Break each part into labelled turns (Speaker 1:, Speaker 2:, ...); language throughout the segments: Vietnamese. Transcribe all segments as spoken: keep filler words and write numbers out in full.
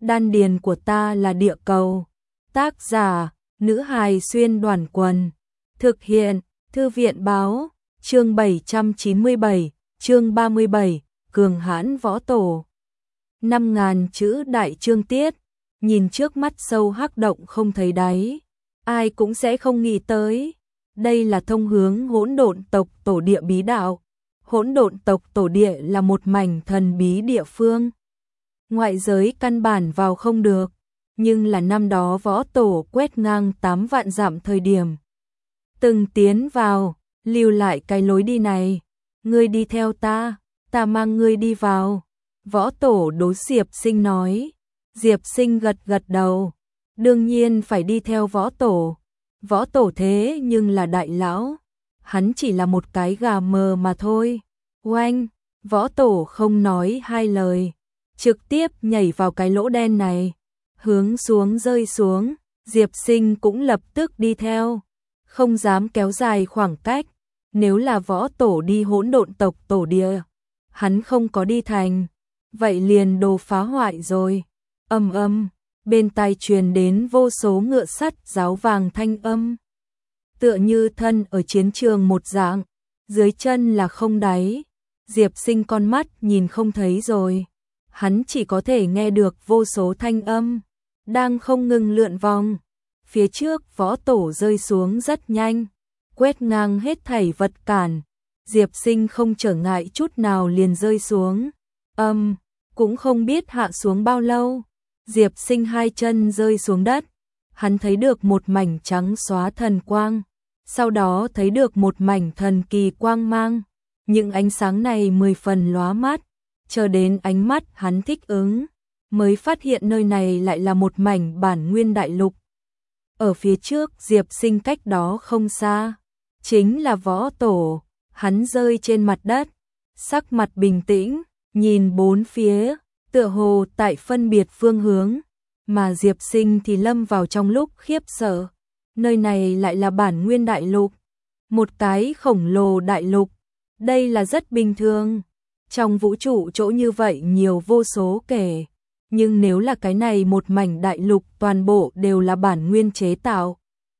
Speaker 1: Đan điền của ta là địa cầu. Tác giả, nữ hài xuyên đoàn quần. Thực hiện, thư viện báo, chương bảy trăm chín mươi bảy, chương ba mươi bảy, cường hãn võ tổ. Năm ngàn chữ đại chương tiết, nhìn trước mắt sâu hắc động không thấy đáy, ai cũng sẽ không nghĩ tới. Đây là thông hướng hỗn độn tộc tổ địa bí đạo. Hỗn độn tộc tổ địa là một mảnh thần bí địa phương. Ngoại giới căn bản vào không được, nhưng là năm đó võ tổ quét ngang tám vạn dặm thời điểm. Từng tiến vào, lưu lại cái lối đi này. Ngươi đi theo ta, ta mang ngươi đi vào. Võ tổ đối Diệp Sinh nói. Diệp Sinh gật gật đầu. Đương nhiên phải đi theo võ tổ. Võ tổ thế nhưng là đại lão. Hắn chỉ là một cái gà mờ mà thôi. Oanh, võ tổ không nói hai lời. Trực tiếp nhảy vào cái lỗ đen này. Hướng xuống rơi xuống. Diệp Sinh cũng lập tức đi theo. Không dám kéo dài khoảng cách. Nếu là võ tổ đi hỗn độn tộc tổ địa, hắn không có đi thành, vậy liền đồ phá hoại rồi. Âm âm, bên tai truyền đến vô số ngựa sắt giáo vàng thanh âm. Tựa như thân ở chiến trường một dạng, dưới chân là không đáy. Diệp Sinh con mắt nhìn không thấy rồi. Hắn chỉ có thể nghe được vô số thanh âm, đang không ngừng lượn vòng. Phía trước võ tổ rơi xuống rất nhanh, quét ngang hết thảy vật cản. Diệp Sinh không trở ngại chút nào liền rơi xuống. Âm, cũng không biết hạ xuống bao lâu. Diệp Sinh hai chân rơi xuống đất. Hắn thấy được một mảnh trắng xóa thần quang. Sau đó thấy được một mảnh thần kỳ quang mang. Những ánh sáng này mười phần lóa mắt. Chờ đến ánh mắt hắn thích ứng, mới phát hiện nơi này lại là một mảnh bản nguyên đại lục. Ở phía trước Diệp Sinh cách đó không xa, chính là võ tổ. Hắn rơi trên mặt đất, sắc mặt bình tĩnh, nhìn bốn phía, tựa hồ tại phân biệt phương hướng, mà Diệp Sinh thì lâm vào trong lúc khiếp sợ. Nơi này lại là bản nguyên đại lục, một cái khổng lồ đại lục. Đây là rất bình thường, trong vũ trụ chỗ như vậy nhiều vô số kể. Nhưng nếu là cái này một mảnh đại lục toàn bộ đều là bản nguyên chế tạo,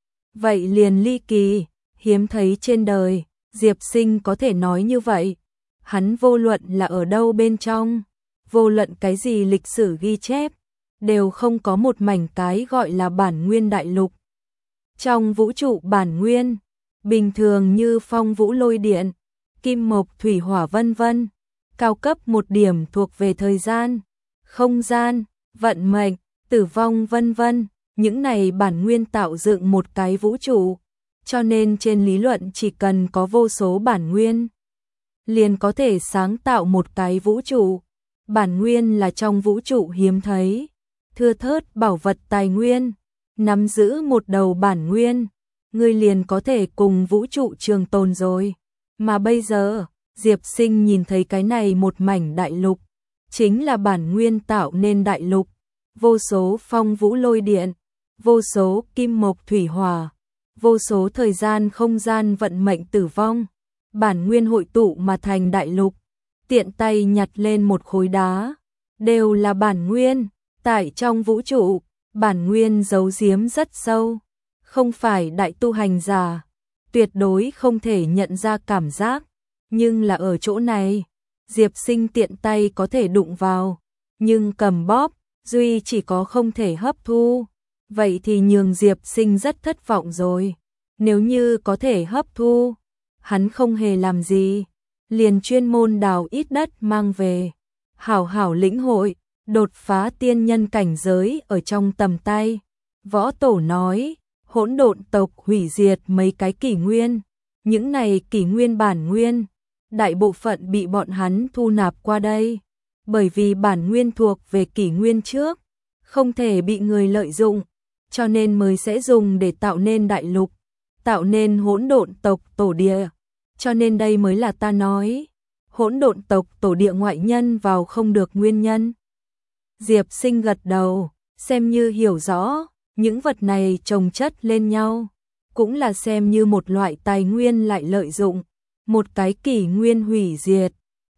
Speaker 1: vậy liền ly kỳ, hiếm thấy trên đời. Diệp Sinh có thể nói như vậy. Hắn vô luận là ở đâu bên trong, vô luận cái gì lịch sử ghi chép, đều không có một mảnh cái gọi là bản nguyên đại lục. Trong vũ trụ bản nguyên, bình thường như phong vũ lôi điện, kim mộc thủy hỏa vân vân, cao cấp một điểm thuộc về thời gian, không gian, vận mệnh, tử vong vân vân, những này bản nguyên tạo dựng một cái vũ trụ. Cho nên trên lý luận chỉ cần có vô số bản nguyên, liền có thể sáng tạo một cái vũ trụ. Bản nguyên là trong vũ trụ hiếm thấy, thưa thớt bảo vật tài nguyên. Nắm giữ một đầu bản nguyên, ngươi liền có thể cùng vũ trụ trường tồn rồi. Mà bây giờ, Diệp Sinh nhìn thấy cái này một mảnh đại lục, chính là bản nguyên tạo nên đại lục. Vô số phong vũ lôi điện, vô số kim mộc thủy hỏa, vô số thời gian không gian vận mệnh tử vong, bản nguyên hội tụ mà thành đại lục. Tiện tay nhặt lên một khối đá, đều là bản nguyên. Tại trong vũ trụ, bản nguyên giấu giếm rất sâu, không phải đại tu hành giả tuyệt đối không thể nhận ra cảm giác. Nhưng là ở chỗ này, Diệp Sinh tiện tay có thể đụng vào, nhưng cầm bóp, duy chỉ có không thể hấp thu. Vậy thì nhường Diệp Sinh rất thất vọng rồi. Nếu như có thể hấp thu, hắn không hề làm gì, liền chuyên môn đào ít đất mang về, hảo hảo lĩnh hội, đột phá tiên nhân cảnh giới ở trong tầm tay. Võ tổ nói, hỗn độn tộc hủy diệt mấy cái kỷ nguyên, những này kỷ nguyên bản nguyên, đại bộ phận bị bọn hắn thu nạp qua đây, bởi vì bản nguyên thuộc về kỷ nguyên trước, không thể bị người lợi dụng, cho nên mới sẽ dùng để tạo nên đại lục, tạo nên hỗn độn tộc tổ địa. Cho nên đây mới là ta nói, hỗn độn tộc tổ địa ngoại nhân vào không được nguyên nhân. Diệp Sinh gật đầu, xem như hiểu rõ, những vật này chồng chất lên nhau, cũng là xem như một loại tài nguyên lại lợi dụng. Một cái kỷ nguyên hủy diệt,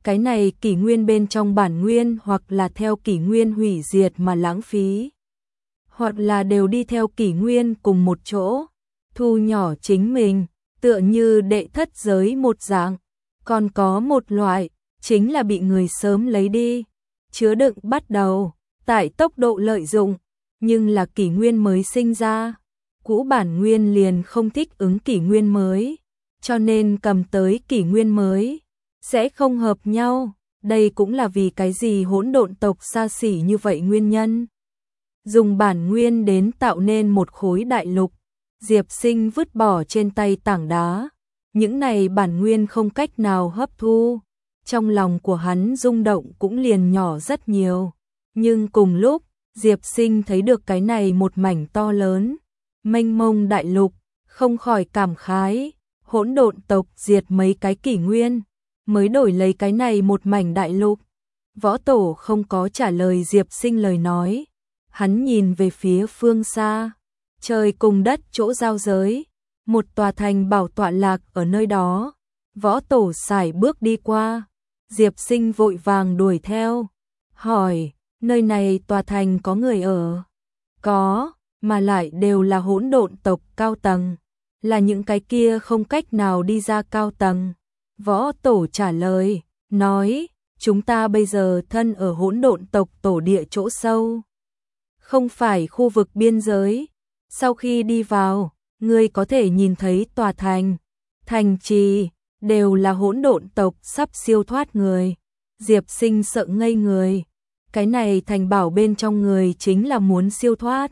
Speaker 1: cái này kỷ nguyên bên trong bản nguyên hoặc là theo kỷ nguyên hủy diệt mà lãng phí, hoặc là đều đi theo kỷ nguyên cùng một chỗ, thu nhỏ chính mình, tựa như đệ thất giới một dạng. Còn có một loại, chính là bị người sớm lấy đi, chứa đựng bắt đầu, tại tốc độ lợi dụng, nhưng là kỷ nguyên mới sinh ra, cũ bản nguyên liền không thích ứng kỷ nguyên mới, cho nên cầm tới kỷ nguyên mới, sẽ không hợp nhau, đây cũng là vì cái gì hỗn độn tộc xa xỉ như vậy nguyên nhân. Dùng bản nguyên đến tạo nên một khối đại lục, Diệp Sinh vứt bỏ trên tay tảng đá, những này bản nguyên không cách nào hấp thu, trong lòng của hắn rung động cũng liền nhỏ rất nhiều, nhưng cùng lúc, Diệp Sinh thấy được cái này một mảnh to lớn, mênh mông đại lục, không khỏi cảm khái, hỗn độn tộc diệt mấy cái kỷ nguyên, mới đổi lấy cái này một mảnh đại lục. Võ Tổ không có trả lời Diệp Sinh lời nói, hắn nhìn về phía phương xa, trời cùng đất chỗ giao giới, một tòa thành bảo tọa lạc ở nơi đó. Võ Tổ sải bước đi qua, Diệp Sinh vội vàng đuổi theo, hỏi, nơi này tòa thành có người ở? Có, mà lại đều là hỗn độn tộc cao tầng, là những cái kia không cách nào đi ra cao tầng. Võ Tổ trả lời, nói, chúng ta bây giờ thân ở hỗn độn tộc tổ địa chỗ sâu, không phải khu vực biên giới. Sau khi đi vào, ngươi có thể nhìn thấy tòa thành, thành trì, đều là hỗn độn tộc sắp siêu thoát người. Diệp Sinh sợ ngây người, cái này thành bảo bên trong người chính là muốn siêu thoát.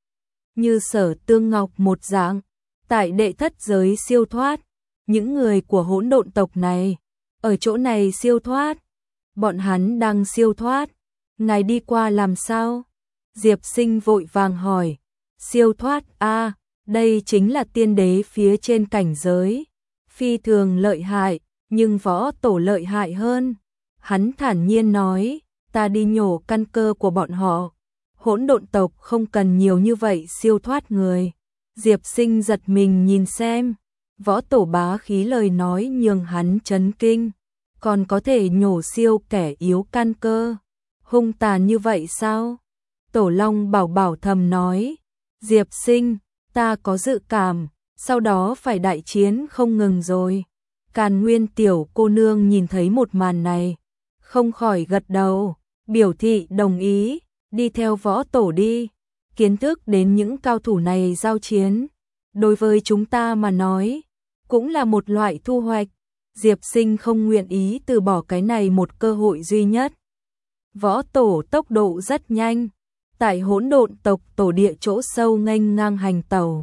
Speaker 1: Như Sở Tương Ngọc một dạng, tại đệ thất giới siêu thoát, những người của hỗn độn tộc này, ở chỗ này siêu thoát, bọn hắn đang siêu thoát, ngài đi qua làm sao? Diệp Sinh vội vàng hỏi, siêu thoát a, à, đây chính là tiên đế phía trên cảnh giới, phi thường lợi hại, nhưng Võ Tổ lợi hại hơn. Hắn thản nhiên nói, ta đi nhổ căn cơ của bọn họ, hỗn độn tộc không cần nhiều như vậy siêu thoát người. Diệp Sinh giật mình nhìn xem, Võ Tổ bá khí lời nói nhường hắn chấn kinh, còn có thể nhổ siêu kẻ yếu căn cơ, hung tàn như vậy sao? Tổ Long bảo bảo thầm nói, Diệp Sinh, ta có dự cảm, sau đó phải đại chiến không ngừng rồi. Càn Nguyên tiểu cô nương nhìn thấy một màn này, không khỏi gật đầu, biểu thị đồng ý, đi theo Võ Tổ đi. Kiến thức đến những cao thủ này giao chiến, đối với chúng ta mà nói, cũng là một loại thu hoạch. Diệp Sinh không nguyện ý từ bỏ cái này một cơ hội duy nhất. Võ Tổ tốc độ rất nhanh, tại hỗn độn tộc tổ địa chỗ sâu nghênh ngang hành tẩu.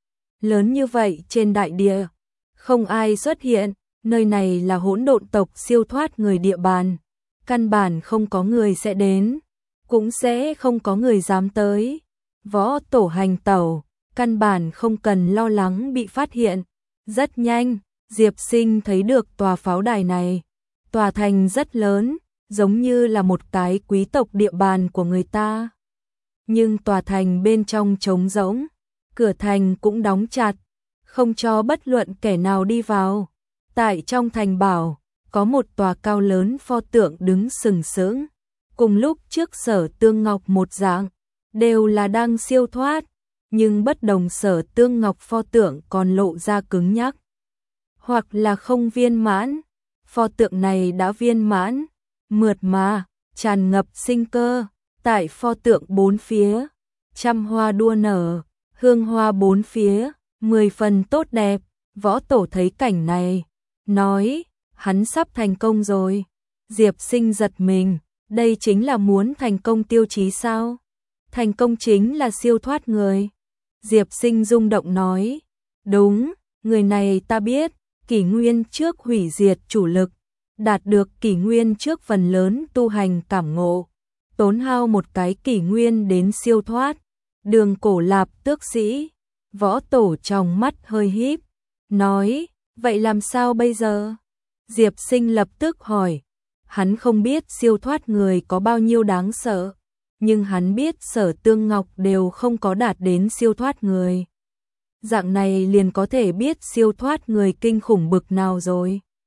Speaker 1: Lớn như vậy trên đại địa, không ai xuất hiện, nơi này là hỗn độn tộc siêu thoát người địa bàn, căn bản không có người sẽ đến, cũng sẽ không có người dám tới. Võ Tổ hành tẩu, căn bản không cần lo lắng bị phát hiện. Rất nhanh, Diệp Sinh thấy được tòa pháo đài này, tòa thành rất lớn, giống như là một cái quý tộc địa bàn của người ta. Nhưng tòa thành bên trong trống rỗng, cửa thành cũng đóng chặt, không cho bất luận kẻ nào đi vào. Tại trong thành bảo, có một tòa cao lớn pho tượng đứng sừng sững, cùng lúc trước Sở Tương Ngọc một dạng, đều là đang siêu thoát, nhưng bất đồng Sở Tương Ngọc pho tượng còn lộ ra cứng nhắc, hoặc là không viên mãn. Pho tượng này đã viên mãn, mượt mà, tràn ngập sinh cơ. Tại pho tượng bốn phía, trăm hoa đua nở, hương hoa bốn phía, mười phần tốt đẹp. Võ Tổ thấy cảnh này, nói, hắn sắp thành công rồi. Diệp Sinh giật mình, đây chính là muốn thành công tiêu chí sao? Thành công chính là siêu thoát người. Diệp Sinh rung động nói, đúng, người này ta biết, kỷ nguyên trước hủy diệt chủ lực, đạt được kỷ nguyên trước phần lớn tu hành cảm ngộ, tốn hao một cái kỷ nguyên đến siêu thoát. Đường Cổ Lạp tước sĩ. Võ Tổ trong mắt hơi híp, nói, vậy làm sao bây giờ? Diệp Sinh lập tức hỏi, hắn không biết siêu thoát người có bao nhiêu đáng sợ, nhưng hắn biết Sở Tương Ngọc đều không có đạt đến siêu thoát người. Dạng này liền có thể biết siêu thoát người kinh khủng bực nào rồi.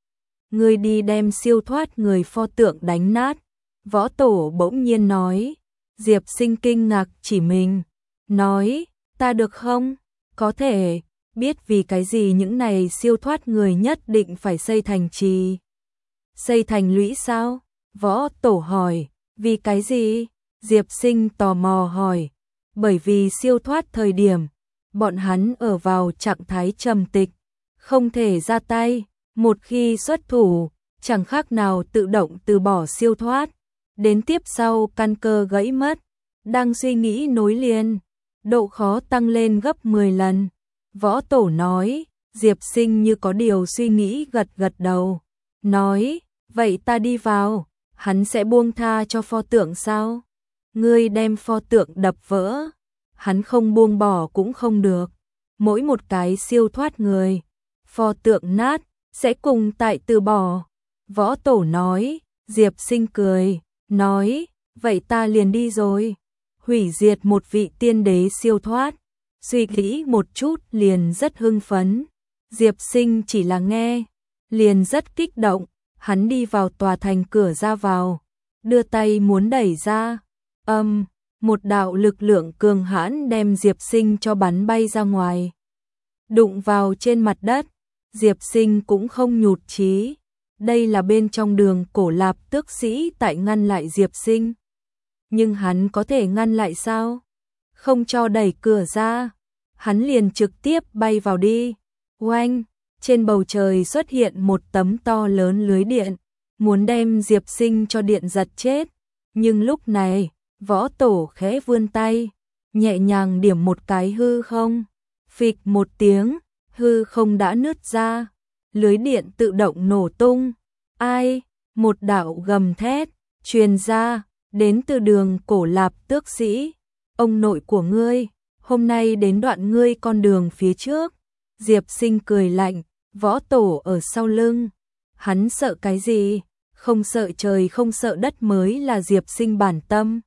Speaker 1: ngươi đi đem siêu thoát người pho tượng đánh nát. Võ Tổ bỗng nhiên nói. Diệp Sinh kinh ngạc chỉ mình, nói, ta được không? Có thể, biết vì cái gì những này siêu thoát người nhất định phải xây thành trì. Xây thành lũy sao? Võ Tổ hỏi, vì cái gì? Diệp Sinh tò mò hỏi, bởi vì siêu thoát thời điểm, bọn hắn ở vào trạng thái trầm tịch, không thể ra tay, một khi xuất thủ, chẳng khác nào tự động từ bỏ siêu thoát, đến tiếp sau căn cơ gãy mất, đang suy nghĩ nối liền, độ khó tăng lên gấp mười lần. Võ Tổ nói, Diệp Sinh như có điều suy nghĩ gật gật đầu, nói, vậy ta đi vào, hắn sẽ buông tha cho pho tượng sao? Ngươi đem pho tượng đập vỡ, hắn không buông bỏ cũng không được. Mỗi một cái siêu thoát người, pho tượng nát, sẽ cùng tại từ bỏ. Võ Tổ nói, Diệp Sinh cười, nói, vậy ta liền đi rồi. Hủy diệt một vị tiên đế siêu thoát, suy nghĩ một chút liền rất hưng phấn. Diệp Sinh chỉ là nghe, liền rất kích động, hắn đi vào tòa thành cửa ra vào, đưa tay muốn đẩy ra. Âm, um, một đạo lực lượng cường hãn đem Diệp Sinh cho bắn bay ra ngoài. Đụng vào trên mặt đất, Diệp Sinh cũng không nhụt chí. Đây là bên trong Đường Cổ Lạp Tước Sĩ tại ngăn lại Diệp Sinh. Nhưng hắn có thể ngăn lại sao? Không cho đẩy cửa ra, hắn liền trực tiếp bay vào đi. Oanh, trên bầu trời xuất hiện một tấm to lớn lưới điện, muốn đem Diệp Sinh cho điện giật chết. Nhưng lúc này, Võ Tổ khẽ vươn tay, nhẹ nhàng điểm một cái hư không. Phịch một tiếng, hư không đã nứt ra, lưới điện tự động nổ tung. Ai? Một đạo gầm thét truyền ra, đến từ Đường Cổ Lạp Tước Sĩ. Ông nội của ngươi, hôm nay đến đoạn ngươi con đường phía trước. Diệp Sinh cười lạnh, Võ Tổ ở sau lưng. Hắn sợ cái gì? Không sợ trời không sợ đất mới là Diệp Sinh bản tâm.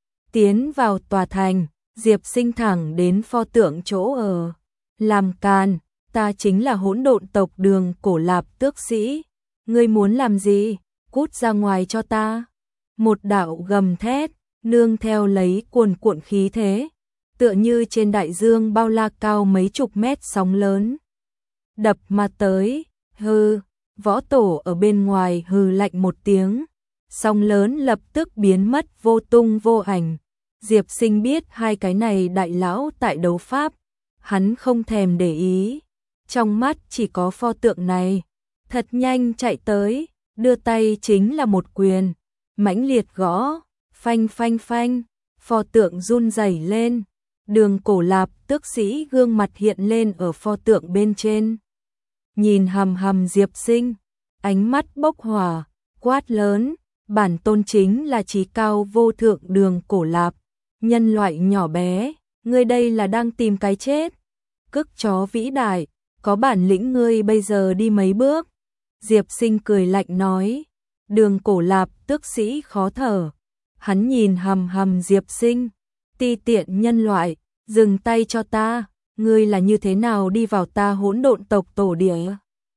Speaker 1: Tiến vào tòa thành, Diệp Sinh thẳng đến pho tượng chỗ ở. Làm càn, ta chính là hỗn độn tộc Đường Cổ Lạp Tước Sĩ. Ngươi muốn làm gì? Cút ra ngoài cho ta. Một đạo gầm thét, nương theo lấy cuồn cuộn khí thế, tựa như trên đại dương bao la cao mấy chục mét sóng lớn. Đập mà tới, hư, Võ Tổ ở bên ngoài hừ lạnh một tiếng, sóng lớn lập tức biến mất vô tung vô ảnh. Diệp Sinh biết hai cái này đại lão tại đấu pháp, hắn không thèm để ý, trong mắt chỉ có pho tượng này, thật nhanh chạy tới, đưa tay chính là một quyền, mãnh liệt gõ, phanh phanh phanh, pho tượng run rẩy lên, Đường Cổ Lạp Tước Sĩ gương mặt hiện lên ở pho tượng bên trên. Nhìn hầm hầm Diệp Sinh, ánh mắt bốc hỏa, quát lớn, bản tôn chính là chí cao vô thượng Đường Cổ Lạp, nhân loại nhỏ bé, ngươi đây là đang tìm cái chết. Cức chó vĩ đại, có bản lĩnh ngươi bây giờ đi mấy bước. Diệp Sinh cười lạnh nói, Đường Cổ Lạp Tước Sĩ khó thở, hắn nhìn hầm hầm Diệp Sinh, ti tiện nhân loại, dừng tay cho ta, ngươi là như thế nào đi vào ta hỗn độn tộc tổ địa?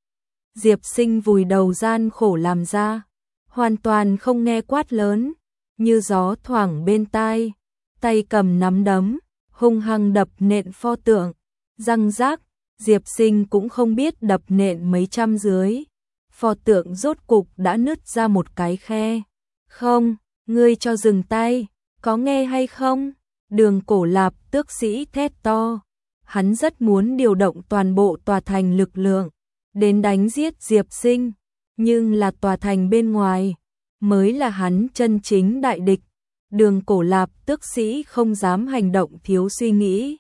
Speaker 1: Diệp Sinh vùi đầu gian khổ làm ra, hoàn toàn không nghe quát lớn, như gió thoảng bên tai, tay cầm nắm đấm, hung hăng đập nện pho tượng, răng rác, Diệp Sinh cũng không biết đập nện mấy trăm dưới. Pho tượng rốt cục đã nứt ra một cái khe. Không, ngươi cho dừng tay, có nghe hay không? Đường Cổ Lạp Tước Sĩ thét to. Hắn rất muốn điều động toàn bộ tòa thành lực lượng, đến đánh giết Diệp Sinh. Nhưng là tòa thành bên ngoài, mới là hắn chân chính đại địch. Đường Cổ Lạp Tước Sĩ không dám hành động thiếu suy nghĩ.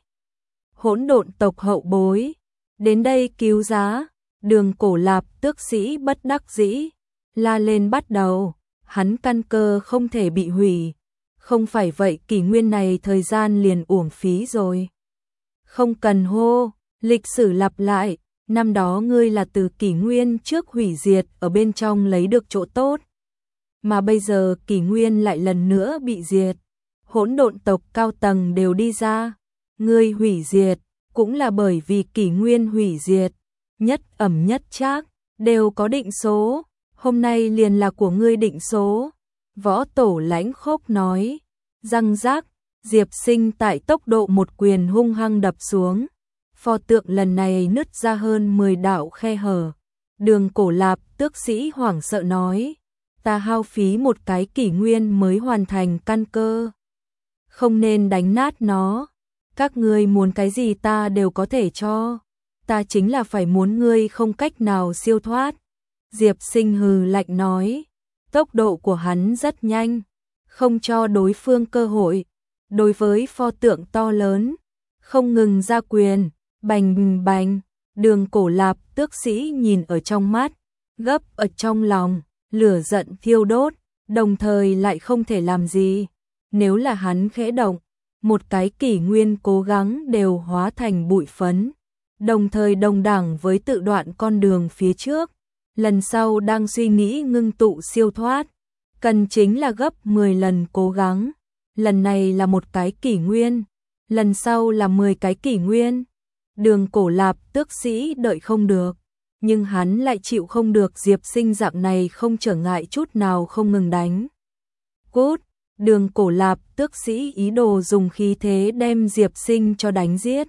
Speaker 1: Hỗn độn tộc hậu bối, đến đây cứu giá. Đường Cổ Lạp Tước Sĩ bất đắc dĩ, la lên bắt đầu, hắn căn cơ không thể bị hủy, không phải vậy kỷ nguyên này thời gian liền uổng phí rồi. Không cần hô, lịch sử lặp lại, năm đó ngươi là từ kỷ nguyên trước hủy diệt ở bên trong lấy được chỗ tốt, mà bây giờ kỷ nguyên lại lần nữa bị diệt, hỗn độn tộc cao tầng đều đi ra, ngươi hủy diệt, cũng là bởi vì kỷ nguyên hủy diệt. Nhất ẩm nhất trác, đều có định số, hôm nay liền là của ngươi định số. Võ Tổ lãnh khốc nói, răng rác, Diệp Sinh tại tốc độ một quyền hung hăng đập xuống. Pho tượng lần này nứt ra hơn mười đạo khe hở. Đường Cổ Lạp tước sĩ hoảng sợ nói, ta hao phí một cái kỷ nguyên mới hoàn thành căn cơ. Không nên đánh nát nó, các ngươi muốn cái gì ta đều có thể cho. Ta chính là phải muốn ngươi không cách nào siêu thoát. Diệp Sinh hừ lạnh nói, tốc độ của hắn rất nhanh, không cho đối phương cơ hội. Đối với pho tượng to lớn, không ngừng ra quyền, bành bành, Đường Cổ Lạp tước sĩ nhìn ở trong mắt, gấp ở trong lòng, lửa giận thiêu đốt, đồng thời lại không thể làm gì. Nếu là hắn khẽ động, một cái kỷ nguyên cố gắng đều hóa thành bụi phấn, đồng thời đồng đẳng với tự đoạn con đường phía trước. Lần sau đang suy nghĩ ngưng tụ siêu thoát, cần chính là gấp mười lần cố gắng. Lần này là một cái kỷ nguyên, lần sau là mười cái kỷ nguyên. Đường Cổ Lạp tước sĩ đợi không được, nhưng hắn lại chịu không được Diệp Sinh dạng này không trở ngại chút nào không ngừng đánh. Cút, Đường Cổ Lạp tước sĩ ý đồ dùng khí thế đem Diệp Sinh cho đánh giết.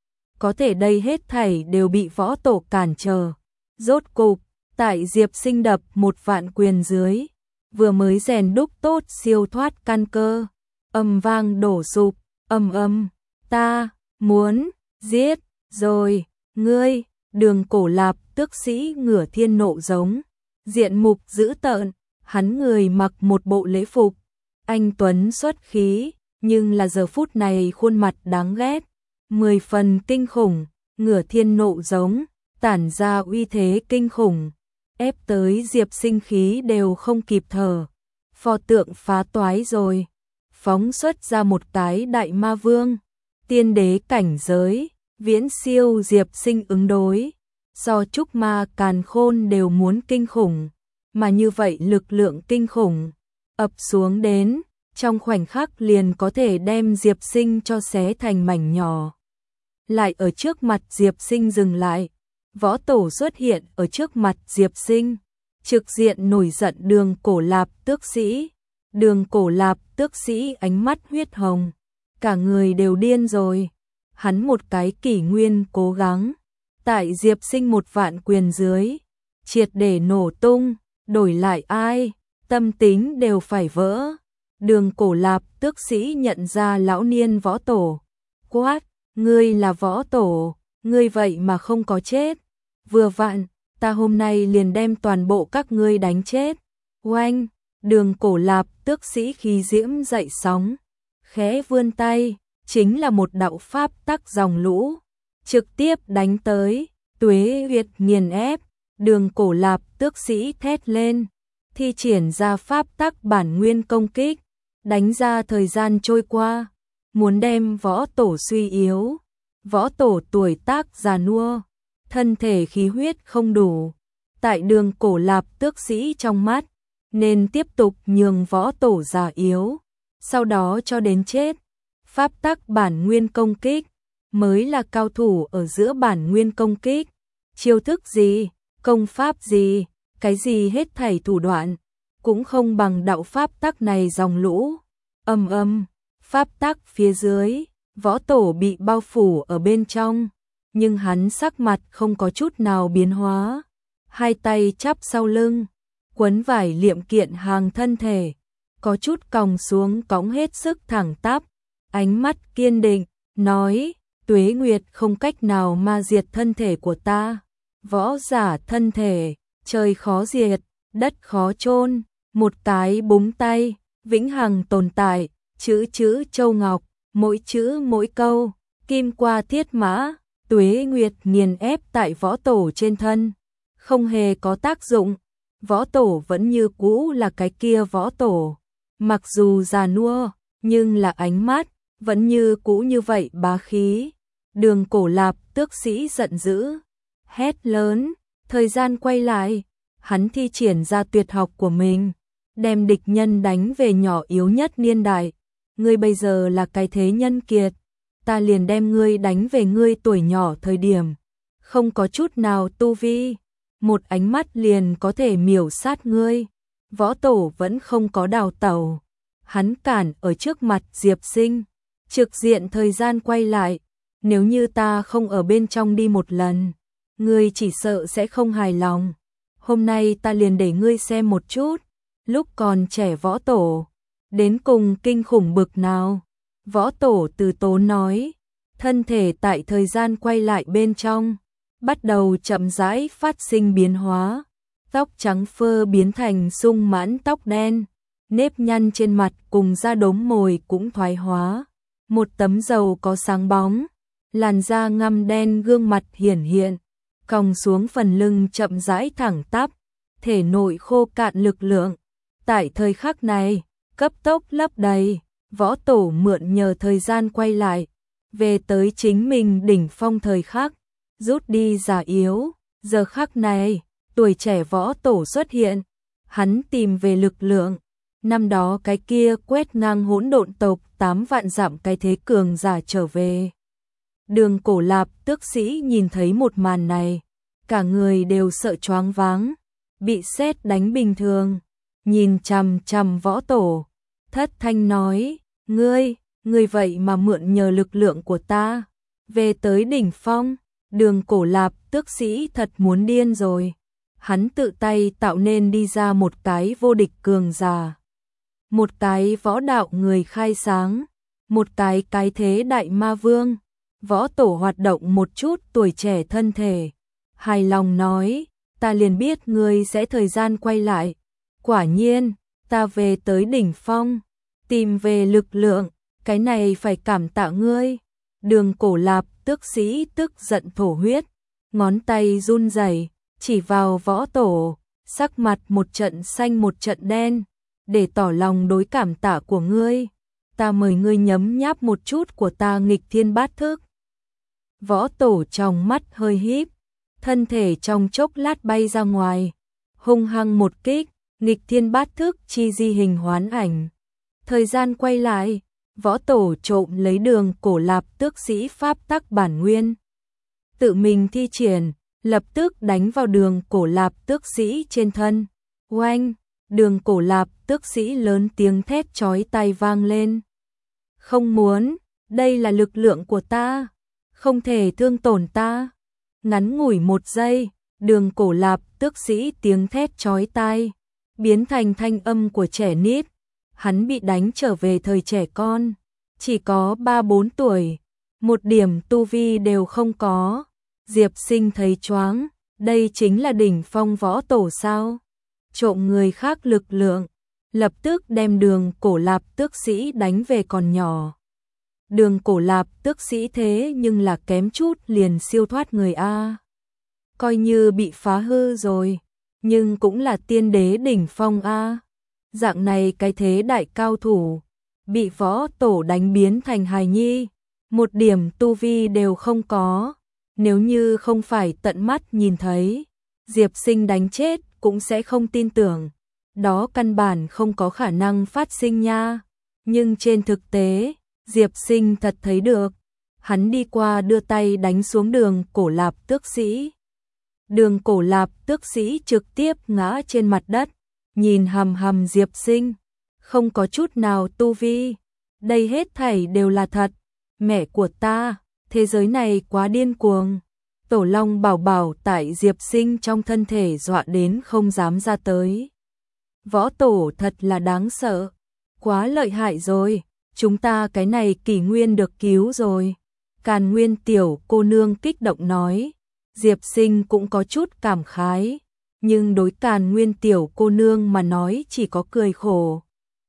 Speaker 1: Có thể đây hết thảy đều bị Võ Tổ cản trở. Rốt cục, tại Diệp Sinh đập một vạn quyền dưới, vừa mới rèn đúc tốt siêu thoát căn cơ, âm vang đổ sụp, âm âm, ta muốn giết rồi, ngươi. Đường Cổ Lạp tước sĩ ngửa thiên nộ giống, diện mục dữ tợn, hắn người mặc một bộ lễ phục, anh tuấn xuất khí, nhưng là giờ phút này khuôn mặt đáng ghét, mười phần kinh khủng, ngửa thiên nộ giống, tản ra uy thế kinh khủng, ép tới Diệp Sinh khí đều không kịp thở. Pho tượng phá toái rồi, phóng xuất ra một cái đại ma vương, tiên đế cảnh giới, viễn siêu Diệp Sinh ứng đối, so trúc ma càn khôn đều muốn kinh khủng, mà như vậy lực lượng kinh khủng ập xuống đến, trong khoảnh khắc liền có thể đem Diệp Sinh cho xé thành mảnh nhỏ. Lại ở trước mặt Diệp Sinh dừng lại, Võ Tổ xuất hiện ở trước mặt Diệp Sinh, trực diện nổi giận Đường Cổ Lạp tước sĩ. Đường Cổ Lạp tước sĩ ánh mắt huyết hồng, cả người đều điên rồi. Hắn một cái kỷ nguyên cố gắng, tại Diệp Sinh một vạn quyền dưới, triệt để nổ tung, đổi lại ai, tâm tính đều phải vỡ. Đường Cổ Lạp tước sĩ nhận ra lão niên Võ Tổ, quát, ngươi là Võ Tổ, ngươi vậy mà không có chết. Vừa vặn, ta hôm nay liền đem toàn bộ các ngươi đánh chết. Oanh, Đường Cổ Lạp tước sĩ khí diễm dậy sóng, khẽ vươn tay, chính là một đạo pháp tắc dòng lũ, trực tiếp đánh tới, tuế huyệt nghiền ép. Đường Cổ Lạp tước sĩ thét lên, thi triển ra pháp tắc bản nguyên công kích, đánh ra thời gian trôi qua, muốn đem Võ Tổ suy yếu. Võ Tổ tuổi tác già nua, thân thể khí huyết không đủ, tại Đường Cổ Lạp tước sĩ trong mắt, nên tiếp tục nhường Võ Tổ già yếu, sau đó cho đến chết. Pháp tắc bản nguyên công kích mới là cao thủ ở giữa bản nguyên công kích, chiêu thức gì, công pháp gì, cái gì hết thảy thủ đoạn cũng không bằng đạo pháp tắc này dòng lũ. Âm âm, pháp tắc phía dưới, Võ Tổ bị bao phủ ở bên trong, nhưng hắn sắc mặt không có chút nào biến hóa, hai tay chắp sau lưng, quấn vải liệm kiện hàng thân thể, có chút còng xuống cõng hết sức thẳng tắp, ánh mắt kiên định, nói, tuế nguyệt không cách nào ma diệt thân thể của ta, võ giả thân thể, trời khó diệt, đất khó chôn, một cái búng tay, vĩnh hằng tồn tại, chữ chữ châu ngọc, mỗi chữ mỗi câu, kim qua thiết mã, tuế nguyệt nghiền ép tại Võ Tổ trên thân, không hề có tác dụng. Võ Tổ vẫn như cũ là cái kia Võ Tổ, mặc dù già nua, nhưng là ánh mắt vẫn như cũ như vậy bá khí. Đường Cổ Lạp tước sĩ giận dữ, hét lớn, thời gian quay lại, hắn thi triển ra tuyệt học của mình, đem địch nhân đánh về nhỏ yếu nhất niên đại. Ngươi bây giờ là cái thế nhân kiệt, ta liền đem ngươi đánh về ngươi tuổi nhỏ thời điểm, không có chút nào tu vi, một ánh mắt liền có thể miểu sát ngươi. Võ Tổ vẫn không có đào tẩu, hắn cản ở trước mặt Diệp Sinh, trực diện thời gian quay lại, nếu như ta không ở bên trong đi một lần, ngươi chỉ sợ sẽ không hài lòng. Hôm nay ta liền để ngươi xem một chút, lúc còn trẻ Võ Tổ đến cùng kinh khủng bực nào. Võ Tổ từ tốn nói, thân thể tại thời gian quay lại bên trong bắt đầu chậm rãi phát sinh biến hóa, tóc trắng phơ biến thành sung mãn tóc đen, nếp nhăn trên mặt cùng da đốm mồi cũng thoái hóa, một tấm dầu có sáng bóng, làn da ngăm đen, gương mặt hiển hiện, còng xuống phần lưng chậm rãi thẳng tắp, thể nội khô cạn lực lượng. Tại thời khắc này, cấp tốc lấp đầy, Võ Tổ mượn nhờ thời gian quay lại, về tới chính mình đỉnh phong thời khắc, rút đi già yếu. Giờ khắc này, tuổi trẻ Võ Tổ xuất hiện, hắn tìm về lực lượng. Năm đó cái kia quét ngang hỗn độn tộc tám vạn dặm cái thế cường giả trở về. Đường Cổ Lạp Tước Sĩ nhìn thấy một màn này, cả người đều sợ choáng váng, bị sét đánh bình thường, nhìn chằm chằm Võ Tổ, thất thanh nói, ngươi, ngươi vậy mà mượn nhờ lực lượng của ta, về tới đỉnh phong. Đường Cổ Lạp Tước Sĩ thật muốn điên rồi, hắn tự tay tạo nên đi ra một cái vô địch cường giả, một cái võ đạo người khai sáng, một cái cái thế đại ma vương. Võ Tổ hoạt động một chút tuổi trẻ thân thể, hài lòng nói, ta liền biết ngươi sẽ thời gian quay lại, quả nhiên, ta về tới đỉnh phong, tìm về lực lượng, cái này phải cảm tạ ngươi. Đường Cổ Lạp Tước Sĩ tức giận thổ huyết, ngón tay run rẩy chỉ vào Võ Tổ, sắc mặt một trận xanh một trận đen, để tỏ lòng đối cảm tạ của ngươi, ta mời ngươi nhấm nháp một chút của ta nghịch thiên bát thức. Võ Tổ trong mắt hơi híp, thân thể trong chốc lát bay ra ngoài, hung hăng một kích, nghịch thiên bát thức chi di hình hoán ảnh. Thời gian quay lại, Võ Tổ trộm lấy Đường Cổ Lạp Tước Sĩ pháp tắc bản nguyên, tự mình thi triển, lập tức đánh vào Đường Cổ Lạp Tước Sĩ trên thân. Oanh, Đường Cổ Lạp Tước Sĩ lớn tiếng thét chói tai vang lên. Không muốn, đây là lực lượng của ta, không thể thương tổn ta. Ngắn ngủi một giây, Đường Cổ Lạp Tước Sĩ tiếng thét chói tai biến thành thanh âm của trẻ nít. Hắn bị đánh trở về thời trẻ con, chỉ có ba bốn tuổi, một điểm tu vi đều không có. Diệp Sinh thấy choáng, đây chính là đỉnh phong Võ Tổ sao? Trộm người khác lực lượng, lập tức đem Đường Cổ Lạp Tước Sĩ đánh về còn nhỏ. Đường Cổ Lạp Tước Sĩ thế nhưng là kém chút liền siêu thoát người a. Coi như bị phá hư rồi, nhưng cũng là tiên đế đỉnh phong a. Dạng này cái thế đại cao thủ, bị Võ Tổ đánh biến thành hài nhi, một điểm tu vi đều không có. Nếu như không phải tận mắt nhìn thấy, Diệp Sinh đánh chết cũng sẽ không tin tưởng. Đó căn bản không có khả năng phát sinh nha. Nhưng trên thực tế, Diệp Sinh thật thấy được. Hắn đi qua đưa tay đánh xuống Đường Cổ Lạp Tước Sĩ. Đường Cổ Lạp Tước Sĩ trực tiếp ngã trên mặt đất, nhìn hằm hằm Diệp Sinh, không có chút nào tu vi. Đây hết thảy đều là thật. Mẹ của ta, thế giới này quá điên cuồng. Tổ Long Bảo Bảo tại Diệp Sinh trong thân thể dọa đến không dám ra tới. Võ Tổ thật là đáng sợ, quá lợi hại rồi, chúng ta cái này kỷ nguyên được cứu rồi. Càn Nguyên tiểu cô nương kích động nói. Diệp Sinh cũng có chút cảm khái, nhưng đối Càn Nguyên tiểu cô nương mà nói chỉ có cười khổ.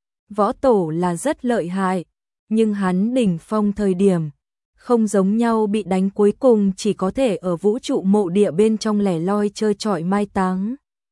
Speaker 1: Võ Tổ là rất lợi hại, nhưng hắn đỉnh phong thời điểm không giống nhau, bị đánh cuối cùng chỉ có thể ở vũ trụ mộ địa bên trong lẻ loi chơi trọi mai táng.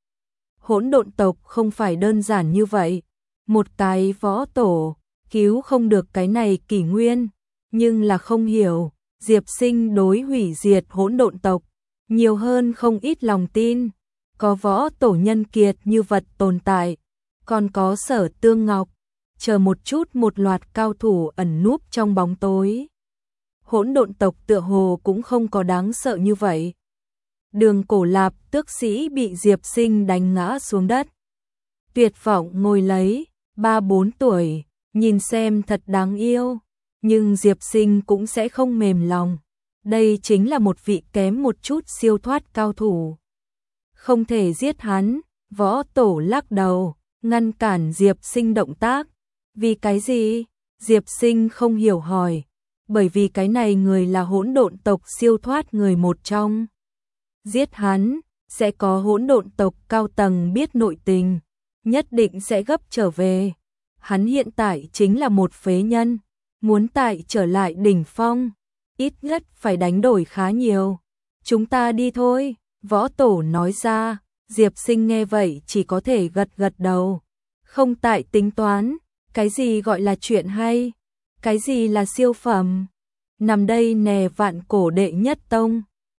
Speaker 1: Hỗn độn tộc không phải đơn giản như vậy, một cái Võ Tổ cứu không được cái này kỷ nguyên, nhưng là không hiểu, Diệp Sinh đối hủy diệt hỗn độn tộc nhiều hơn không ít lòng tin. Có Võ Tổ nhân kiệt như vật tồn tại, còn có Sở Tương Ngọc, chờ một chút một loạt cao thủ ẩn núp trong bóng tối. Hỗn độn tộc tựa hồ cũng không có đáng sợ như vậy. Đường Cổ Lạp tước sĩ bị Diệp Sinh đánh ngã xuống đất. Tuyệt vọng ngồi lấy, ba bốn tuổi, nhìn xem thật đáng yêu, nhưng Diệp Sinh cũng sẽ không mềm lòng. Đây chính là một vị kém một chút siêu thoát cao thủ. Không thể giết hắn, Võ Tổ lắc đầu, ngăn cản Diệp Sinh động tác. Vì cái gì? Diệp Sinh không hiểu hỏi. Bởi vì cái này người là hỗn độn tộc siêu thoát người một trong. Giết hắn, sẽ có hỗn độn tộc cao tầng biết nội tình, nhất định sẽ gấp trở về. Hắn hiện tại chính là một phế nhân, muốn tại trở lại đỉnh phong, ít nhất phải đánh đổi khá nhiều. Chúng ta đi thôi, Võ Tổ nói ra. Diệp Sinh nghe vậy chỉ có thể gật gật đầu. Không tại tính toán, cái gì gọi là chuyện hay, cái gì là siêu phẩm. Nằm đây nè vạn cổ đệ nhất tông.